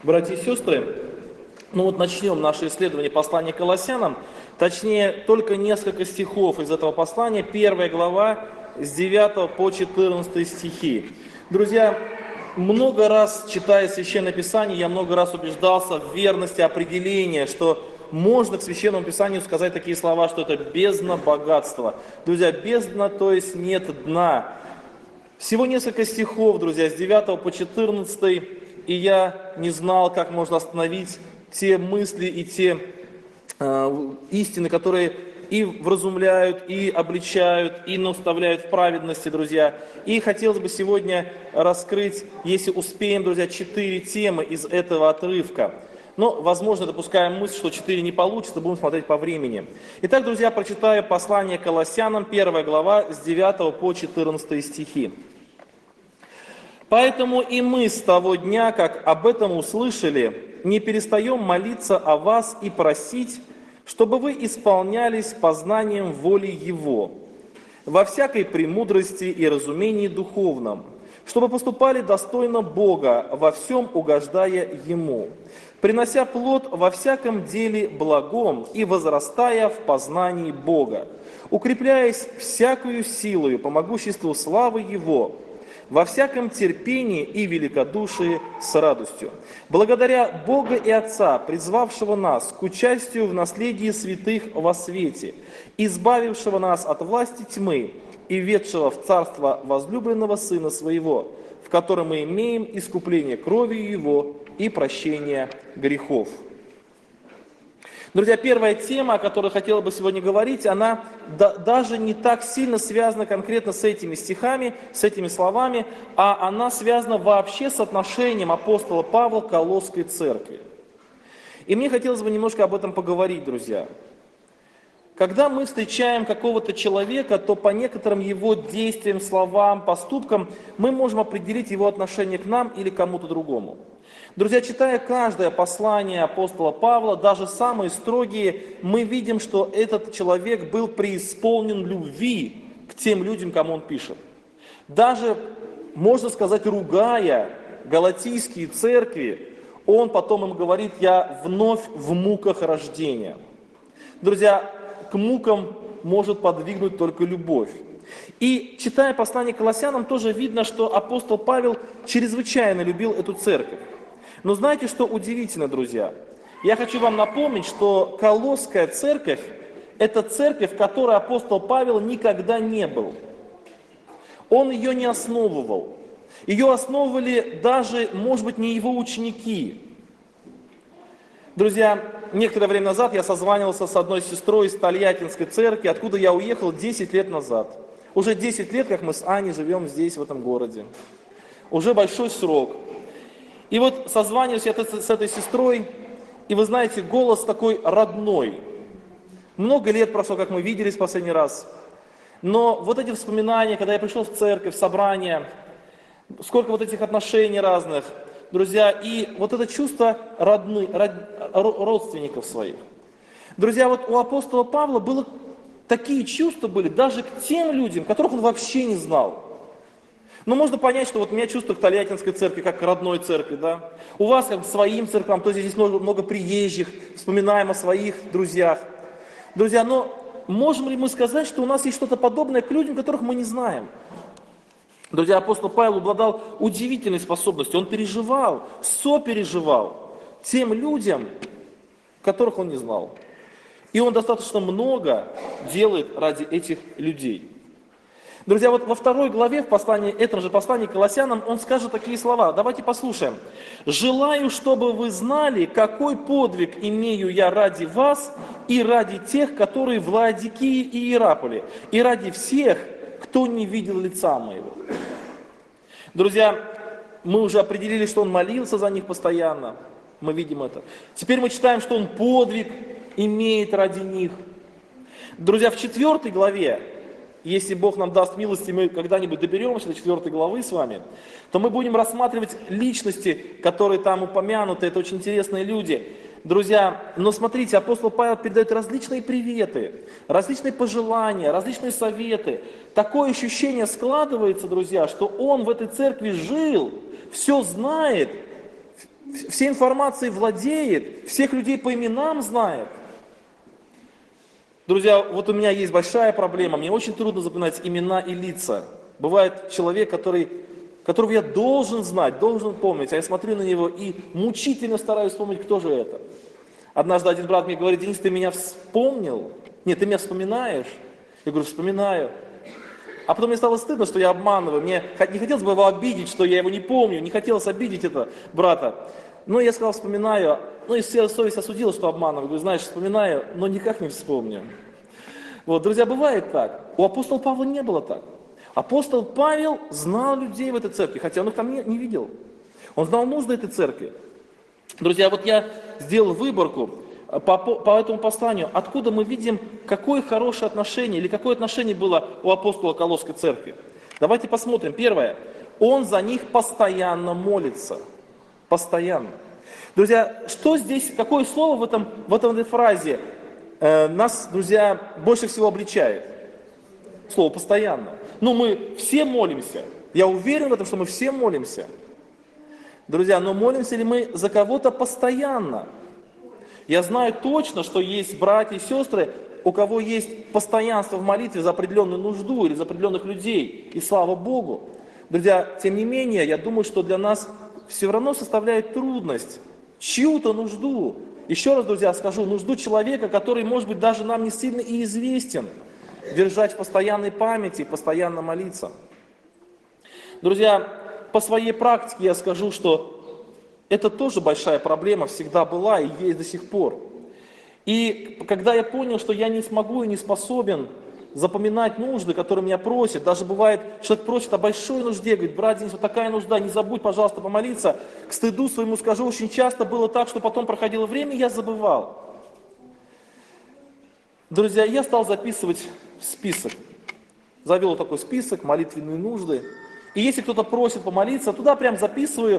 Братья и сестры, ну вот начнем наше исследование послания к Колоссянам, точнее только несколько стихов из этого послания, 1 глава с 9 по 14 стихи. Друзья, много раз читая Священное Писание, я много раз убеждался в верности определения, что можно к Священному Писанию сказать такие слова, что это бездна богатства. Друзья, бездна, то есть нет дна. Всего несколько стихов, друзья, с 9 по 14, и я не знал, как можно остановить те мысли и те истины, которые и вразумляют, и обличают, и наставляют в праведности, друзья. И хотелось бы сегодня раскрыть, если успеем, друзья, 4 темы из этого отрывка. Но, возможно, допускаем мысль, что 4 не получится, будем смотреть по времени. Итак, друзья, прочитаю послание к Колоссянам, 1 глава, с 9 по 14 стихи. «Поэтому и мы с того дня, как об этом услышали, не перестаем молиться о вас и просить, чтобы вы исполнялись познанием воли Его, во всякой премудрости и разумении духовном, чтобы поступали достойно Бога, во всем угождая Ему, принося плод во всяком деле благом и возрастая в познании Бога, укрепляясь всякою силою по могуществу славы Его, во всяком терпении и великодушии с радостью, благодаря Бога и Отца, призвавшего нас к участию в наследии святых во свете, избавившего нас от власти тьмы и ведшего в царство возлюбленного Сына Своего, в котором мы имеем искупление кровью Его и прощение грехов». Друзья, первая тема, о которой хотела бы сегодня говорить, она даже не так сильно связана конкретно с этими стихами, с этими словами, а она связана вообще с отношением апостола Павла к Колосской церкви. И мне хотелось бы немножко об этом поговорить, друзья. Когда мы встречаем какого-то человека, то по некоторым его действиям, словам, поступкам мы можем определить его отношение к нам или к кому-то другому. Друзья, читая каждое послание апостола Павла, даже самые строгие, мы видим, что этот человек был преисполнен любви к тем людям, кому он пишет. Даже, можно сказать, ругая галатийские церкви, он потом им говорит: «Я вновь в муках рождения». Друзья, к мукам может подвигнуть только любовь. И читая послание к Колоссянам, тоже видно, что апостол Павел чрезвычайно любил эту церковь. Но знаете, что удивительно, друзья? Я хочу вам напомнить, что Колосская церковь – это церковь, в которой апостол Павел никогда не был. Он ее не основывал. Ее основывали даже, может быть, не его ученики. Друзья, некоторое время назад я созванивался с одной сестрой из Тольяттинской церкви, откуда я уехал 10 лет назад. Уже 10 лет, как мы с Аней живем здесь, в этом городе. Уже большой срок. И вот созваниваюсь я с этой сестрой, и вы знаете, голос такой родной. Много лет прошло, как мы виделись в последний раз. Но вот эти воспоминания, когда я пришел в церковь, в собрание, сколько вот этих отношений разных, друзья, и вот это чувство родственников своих. Друзья, вот у апостола Павла было такие чувства были даже к тем людям, которых он вообще не знал. Но можно понять, что вот у меня чувство к Тольяттинской церкви, как к родной церкви, да? У вас как к своим церквам, то есть здесь много приезжих, вспоминаем о своих друзьях. Друзья, но можем ли мы сказать, что у нас есть что-то подобное к людям, которых мы не знаем? Друзья, апостол Павел обладал удивительной способностью, он переживал, сопереживал тем людям, которых он не знал. И он достаточно много делает ради этих людей. Друзья, вот во 2 главе, в этом же послании к Колоссянам, он скажет такие слова. Давайте послушаем. «Желаю, чтобы вы знали, какой подвиг имею я ради вас и ради тех, которые в Лаодикии и Иераполе, и ради всех, кто не видел лица моего». Друзья, мы уже определили, что он молился за них постоянно. Мы видим это. Теперь мы читаем, что он подвиг имеет ради них. Друзья, в 4 главе, если Бог нам даст милости, мы когда-нибудь доберемся до 4 главы с вами, то мы будем рассматривать личности, которые там упомянуты. Это очень интересные люди. Друзья, но смотрите, апостол Павел передает различные приветы, различные пожелания, различные советы. Такое ощущение складывается, друзья, что он в этой церкви жил, все знает, всей информацией владеет, всех людей по именам знает. Друзья, вот у меня есть большая проблема, мне очень трудно запоминать имена и лица. Бывает человек, которого я должен знать, должен помнить, а я смотрю на него и мучительно стараюсь вспомнить, кто же это. Однажды один брат мне говорит: Денис, ты меня вспомнил? Нет, ты меня вспоминаешь? Я говорю: вспоминаю. А потом мне стало стыдно, что я обманываю. Мне не хотелось бы его обидеть, что я его не помню, не хотелось обидеть этого брата. Но я сказал: вспоминаю. Ну и совесть осудила, что обманываю. Говорю: знаешь, вспоминаю, но никак не вспомню. Вот, друзья, бывает так. У апостола Павла не было так. Апостол Павел знал людей в этой церкви, хотя он их там не видел. Он знал нужды этой церкви. Друзья, вот я сделал выборку по этому посланию, откуда мы видим, какое хорошее отношение или какое отношение было у апостола Колосской церкви. Давайте посмотрим. Первое. Он за них постоянно молится. Постоянно. Друзья, что здесь, какое слово в этой фразе нас, друзья, больше всего обличает? Слово «постоянно». Ну, мы все молимся. Я уверен в этом, что мы все молимся. Друзья, но молимся ли мы за кого-то постоянно? Я знаю точно, что есть братья и сестры, у кого есть постоянство в молитве за определенную нужду или за определенных людей. И слава Богу. Друзья, тем не менее, я думаю, что для нас все равно составляет трудность чью-то нужду. Еще раз, друзья, скажу, нужду человека, который, может быть, даже нам не сильно и известен, держать в постоянной памяти, постоянно молиться. Друзья, по своей практике я скажу, что это тоже большая проблема, всегда была и есть до сих пор. И когда я понял, что я не смогу и не способен запоминать нужды, которые меня просят, даже бывает, человек просит о большой нужде, говорит: брат Денис, вот такая нужда, не забудь, пожалуйста, помолиться. К стыду своему скажу, очень часто было так, что потом проходило время, и я забывал. Друзья, я стал записывать список. Завел такой список, молитвенные нужды. И если кто-то просит помолиться, туда прям записываю.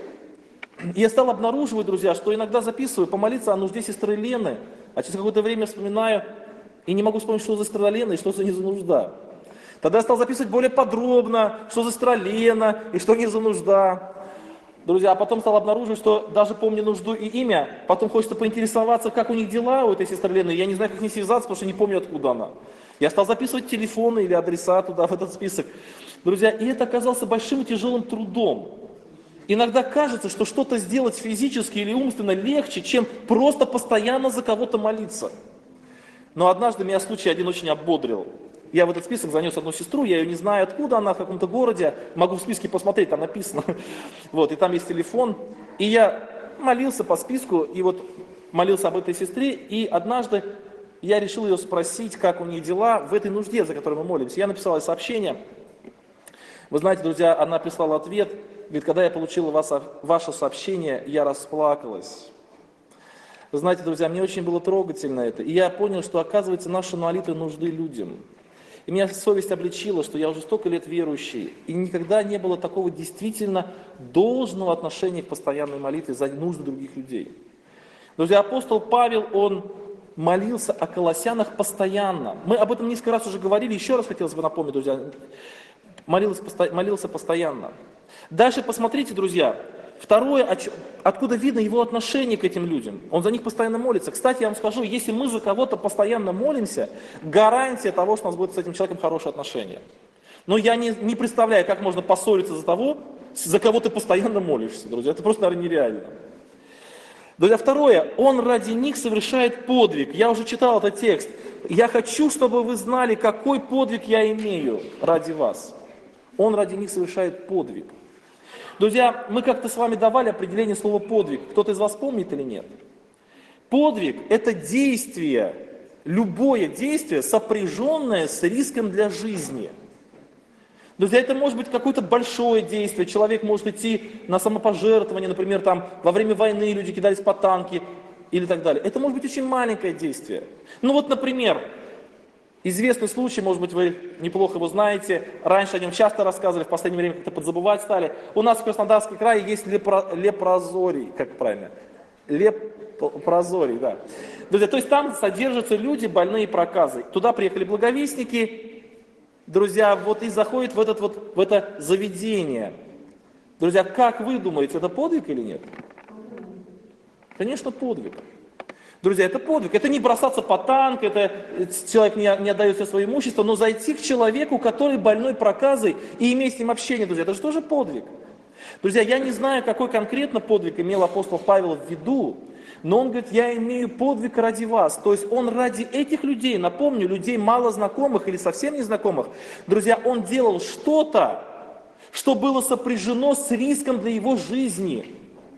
И я стал обнаруживать, друзья, что иногда записываю помолиться о нужде сестры Лены, а через какое-то время вспоминаю и не могу вспомнить, что за сестра Лена и что за не за нужда. Тогда я стал записывать более подробно, что за сестра Лена и что не за нужда. Друзья, а потом стал обнаруживать, что даже помню нужду и имя, потом хочется поинтересоваться, как у них дела, у этой сестры Лены, я не знаю, как с ней связаться, потому что не помню, откуда она. Я стал записывать телефоны или адреса туда, в этот список. Друзья, и это оказалось большим и тяжелым трудом. Иногда кажется, что что-то сделать физически или умственно легче, чем просто постоянно за кого-то молиться. Но однажды меня случай один очень ободрил. Я в этот список занес одну сестру, я ее не знаю, откуда она, в каком-то городе, могу в списке посмотреть, там написано. Вот, и там есть телефон. И я молился по списку, и вот молился об этой сестре, и однажды я решил ее спросить, как у нее дела в этой нужде, за которой мы молимся. Я написал ей сообщение. Вы знаете, друзья, она прислала ответ, говорит: когда я получила ваше сообщение, я расплакалась. Вы знаете, друзья, мне очень было трогательно это. И я понял, что, оказывается, наши молитвы нужны людям. И меня совесть обличила, что я уже столько лет верующий, и никогда не было такого действительно должного отношения к постоянной молитве за нужды других людей. Друзья, апостол Павел, он молился о колоссянах постоянно. Мы об этом несколько раз уже говорили, еще раз хотелось бы напомнить, друзья. Молился постоянно. Дальше посмотрите, друзья. Второе, откуда видно его отношение к этим людям. Он за них постоянно молится. Кстати, я вам скажу, если мы за кого-то постоянно молимся, гарантия того, что у нас будет с этим человеком хорошие отношения. Но я не представляю, как можно поссориться за кого ты постоянно молишься, друзья. Это просто, наверное, нереально. Друзья, второе, он ради них совершает подвиг. Я уже читал этот текст. Я хочу, чтобы вы знали, какой подвиг я имею ради вас. Он ради них совершает подвиг. Друзья, мы как-то с вами давали определение слова подвиг. Кто-то из вас помнит или нет? Подвиг – это действие, любое действие, сопряженное с риском для жизни. Друзья, это может быть какое-то большое действие. Человек может идти на самопожертвование, например, там, во время войны люди кидались под танки или так далее. Это может быть очень маленькое действие. Ну вот, например, известный случай, может быть, вы неплохо его знаете, раньше о нем часто рассказывали, в последнее время как-то подзабывать стали. У нас в Краснодарском крае есть лепрозорий, как правильно? Лепрозорий, да. Друзья, то есть там содержатся люди, больные проказой. Туда приехали благовестники, друзья, вот и заходят в это заведение. Друзья, как вы думаете, это подвиг или нет? Конечно, подвиг. Друзья, это подвиг. Это не бросаться по танк, это человек не отдает все свое имущество, но зайти к человеку, который больной проказой, и иметь с ним общение, друзья, это же тоже подвиг. Друзья, я не знаю, какой конкретно подвиг имел апостол Павел в виду, но он говорит, я имею подвиг ради вас. То есть он ради этих людей, напомню, людей мало знакомых или совсем незнакомых, друзья, он делал что-то, что было сопряжено с риском для его жизни.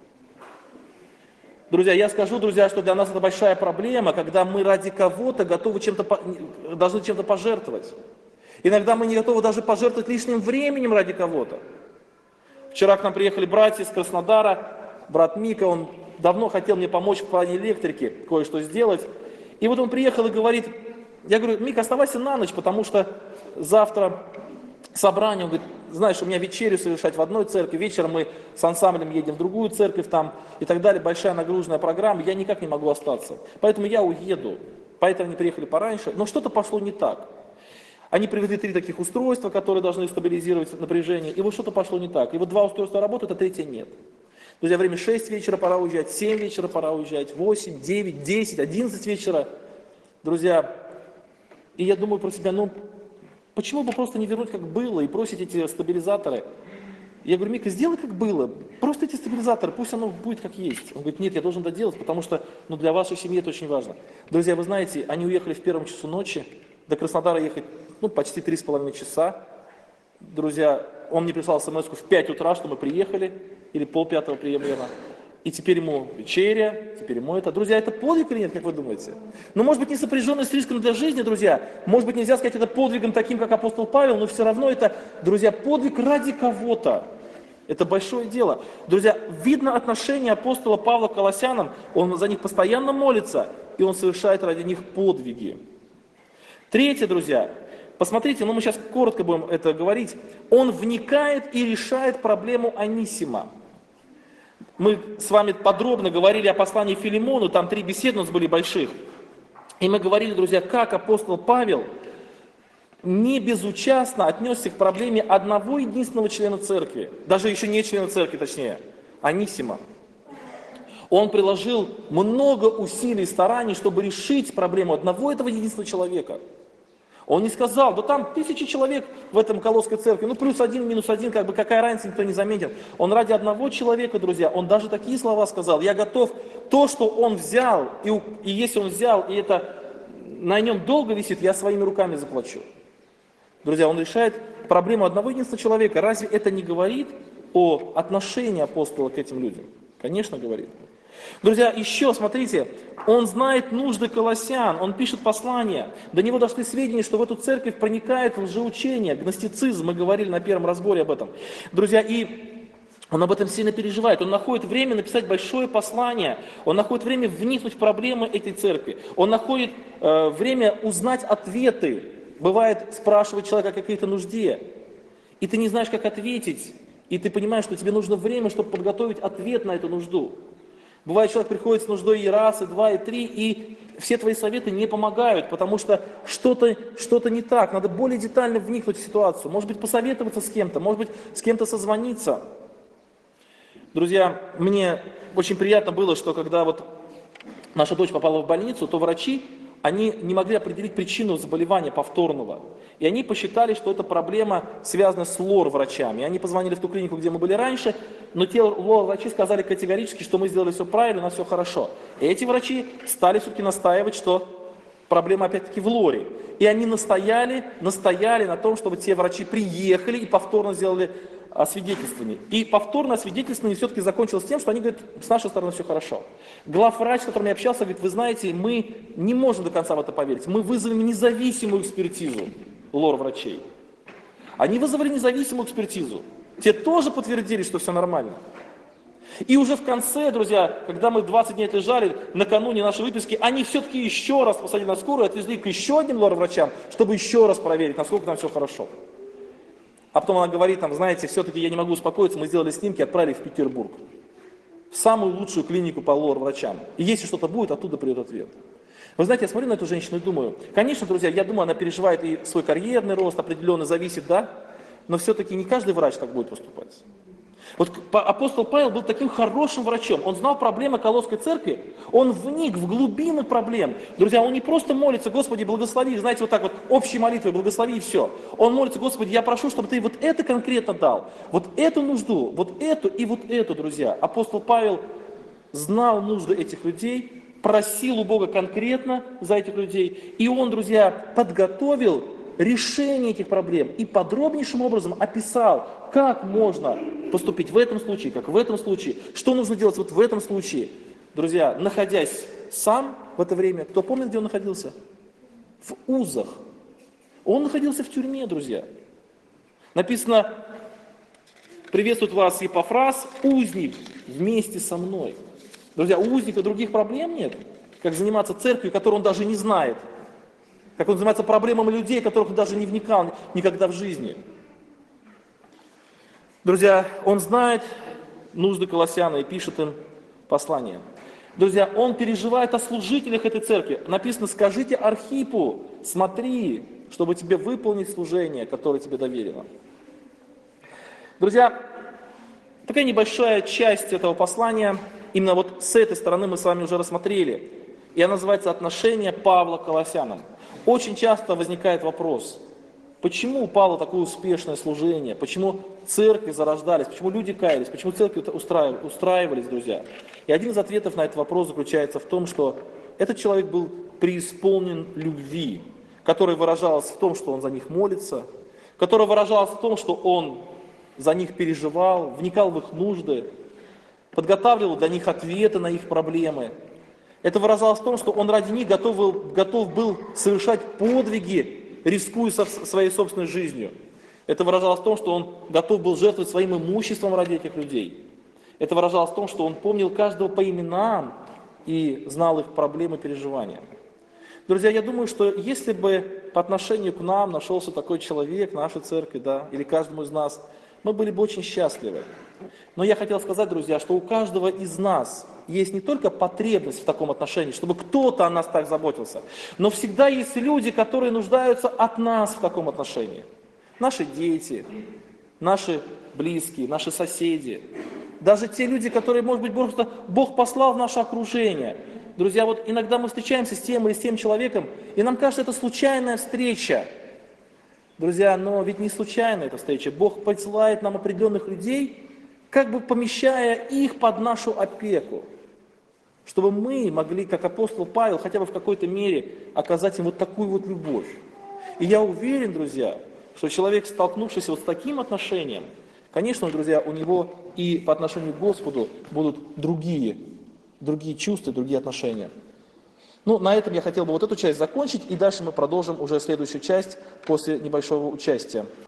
Друзья, я скажу, друзья, что для нас это большая проблема, когда мы ради кого-то готовы должны чем-то пожертвовать. Иногда мы не готовы даже пожертвовать лишним временем ради кого-то. Вчера к нам приехали братья из Краснодара, брат Мика, он давно хотел мне помочь в плане электрики, кое-что сделать. И вот он приехал и говорит, я говорю, Мика, оставайся на ночь, потому что завтра собрание, он говорит, знаешь, у меня вечерю совершать в одной церкви, вечером мы с ансамблем едем в другую церковь там и так далее, большая нагруженная программа, я никак не могу остаться, поэтому я уеду, поэтому они приехали пораньше, но что-то пошло не так. Они привезли 3 таких устройства, которые должны стабилизировать напряжение, и вот что-то пошло не так, и вот 2 устройства работают, а 3 нет. Друзья, время 6 вечера пора уезжать, 7 вечера пора уезжать, 8, 9, 10, 11 вечера, друзья, и я думаю про себя, почему бы просто не вернуть, как было, и бросить эти стабилизаторы? Я говорю, Мика, сделай, как было, просто эти стабилизаторы, пусть оно будет как есть. Он говорит, нет, я должен доделать, потому что для вашей семьи это очень важно. Друзья, вы знаете, они уехали в 1 часу ночи, до Краснодара ехать почти 3,5 часа. Друзья, он мне прислал смс-ку в 5 утра, что мы приехали, или 4:30 примерно. И теперь ему вечеря, теперь ему это. Друзья, это подвиг или нет, как вы думаете? Может быть, не сопряженный с риском для жизни, друзья. Может быть, нельзя сказать это подвигом таким, как апостол Павел, но все равно это, друзья, подвиг ради кого-то. Это большое дело. Друзья, видно отношение апостола Павла к колоссянам. Он за них постоянно молится, и он совершает ради них подвиги. Третье, друзья, посмотрите, мы сейчас коротко будем это говорить. Он вникает и решает проблему Онисима. Мы с вами подробно говорили о послании Филимону, там 3 беседы у нас были больших. И мы говорили, друзья, как апостол Павел не безучастно отнесся к проблеме одного единственного члена церкви, даже еще не члена церкви, точнее, Онисима. Он приложил много усилий и стараний, чтобы решить проблему одного этого единственного человека. Он не сказал, да там 1000 человек в этом Колосской церкви, +1, -1, какая разница, никто не заметит. Он ради одного человека, друзья, он даже такие слова сказал, я готов то, что он взял, и если он взял, и это на нем долго висит, я своими руками заплачу. Друзья, он решает проблему одного единственного человека. Разве это не говорит о отношении апостола к этим людям? Конечно, говорит. Друзья, еще, смотрите, он знает нужды колоссян, он пишет послания. До него дошли сведения, что в эту церковь проникает лжеучение, гностицизм, мы говорили на первом разборе об этом. Друзья, и он об этом сильно переживает, он находит время написать большое послание, он находит время вникнуть в проблемы этой церкви, он находит время узнать ответы. Бывает, спрашивает человека о какой-то нужде, и ты не знаешь, как ответить, и ты понимаешь, что тебе нужно время, чтобы подготовить ответ на эту нужду. Бывает, человек приходит с нуждой и раз, и два, и три, и все твои советы не помогают, потому что что-то не так. Надо более детально вникнуть в ситуацию. Может быть, посоветоваться с кем-то, может быть, с кем-то созвониться. Друзья, мне очень приятно было, что когда наша дочь попала в больницу, то врачи, они не могли определить причину заболевания повторного. И они посчитали, что эта проблема связана с лор-врачами. И они позвонили в ту клинику, где мы были раньше, но те лор-врачи сказали категорически, что мы сделали все правильно, у нас все хорошо. И эти врачи стали все-таки настаивать, что проблема опять-таки в лоре. И они настояли на том, чтобы те врачи приехали и повторно сделали освидетельствование. И повторное освидетельствование все-таки закончилось тем, что они говорят, с нашей стороны все хорошо. Главврач, с которым я общался, говорит, вы знаете, мы не можем до конца в это поверить. Мы вызовем независимую экспертизу лор-врачей. Они вызвали независимую экспертизу. Те тоже подтвердили, что все нормально. И уже в конце, друзья, когда мы 20 дней лежали, накануне нашей выписки, они все-таки еще раз посадили на скорую, отвезли к еще одним лор-врачам, чтобы еще раз проверить, насколько там все хорошо. А потом она говорит, знаете, все-таки я не могу успокоиться, мы сделали снимки, отправили в Петербург. В самую лучшую клинику по лор-врачам. И если что-то будет, оттуда придет ответ. Вы знаете, я смотрю на эту женщину и думаю, конечно, друзья, я думаю, она переживает и свой карьерный рост, определенно зависит, да? Но все-таки не каждый врач так будет поступать. Вот апостол Павел был таким хорошим врачом. Он знал проблемы Колосской церкви, он вник в глубины проблем. Друзья, он не просто молится: Господи, благослови, знаете, вот так вот, общей молитвой, благослови и все. Он молится: Господи, я прошу, чтобы ты вот это конкретно дал, вот эту нужду, вот эту и вот эту, друзья. Апостол Павел знал нужды этих людей, просил у Бога конкретно за этих людей, и он, друзья, подготовил решение этих проблем и подробнейшим образом описал, как можно поступить в этом случае, как в этом случае, что нужно делать вот в этом случае. Друзья, находясь сам в это время, кто помнит, где он находился? В узах. Он находился в тюрьме, друзья. Написано: приветствует вас Епафрас, узник, вместе со мной. Друзья, у узника других проблем нет, как заниматься церковью, которую он даже не знает. Как он занимается проблемами людей, которых он даже не вникал никогда в жизни. Друзья, он знает нужды колоссян и пишет им послание. Друзья, он переживает о служителях этой церкви. Написано: скажите Архипу, смотри, чтобы тебе выполнить служение, которое тебе доверено. Друзья, такая небольшая часть этого послания, именно вот с этой стороны мы с вами уже рассмотрели. И она называется «Отношение Павла к Колоссянам». Очень часто возникает вопрос: почему у Павла такое успешное служение, почему церкви зарождались, почему люди каялись, почему церкви устраивались, друзья? И один из ответов на этот вопрос заключается в том, что этот человек был преисполнен любви, которая выражалась в том, что он за них молится, которая выражалась в том, что он за них переживал, вникал в их нужды, подготавливал для них ответы на их проблемы. Это выражалось в том, что он ради них готов был совершать подвиги, рискуя своей собственной жизнью. Это выражалось в том, что он готов был жертвовать своим имуществом ради этих людей. Это выражалось в том, что он помнил каждого по именам и знал их проблемы и переживания. Друзья, я думаю, что если бы по отношению к нам нашелся такой человек, нашей церкви, да, или каждому из нас, мы были бы очень счастливы. Но я хотел сказать, друзья, что у каждого из нас есть не только потребность в таком отношении, чтобы кто-то о нас так заботился, но всегда есть люди, которые нуждаются от нас в таком отношении. Наши дети, наши близкие, наши соседи, даже те люди, которые, может быть, просто Бог послал в наше окружение. Друзья, вот иногда мы встречаемся с тем или с тем человеком, и нам кажется, это случайная встреча. Друзья, но ведь не случайная эта встреча. Бог посылает нам определенных людей, как бы помещая их под нашу опеку, чтобы мы могли, как апостол Павел, хотя бы в какой-то мере оказать им вот такую вот любовь. И я уверен, друзья, что человек, столкнувшийся вот с таким отношением, конечно, друзья, у него и по отношению к Господу будут другие чувства, другие отношения. Ну, на этом я хотел бы вот эту часть закончить, и дальше мы продолжим уже следующую часть после небольшого участия.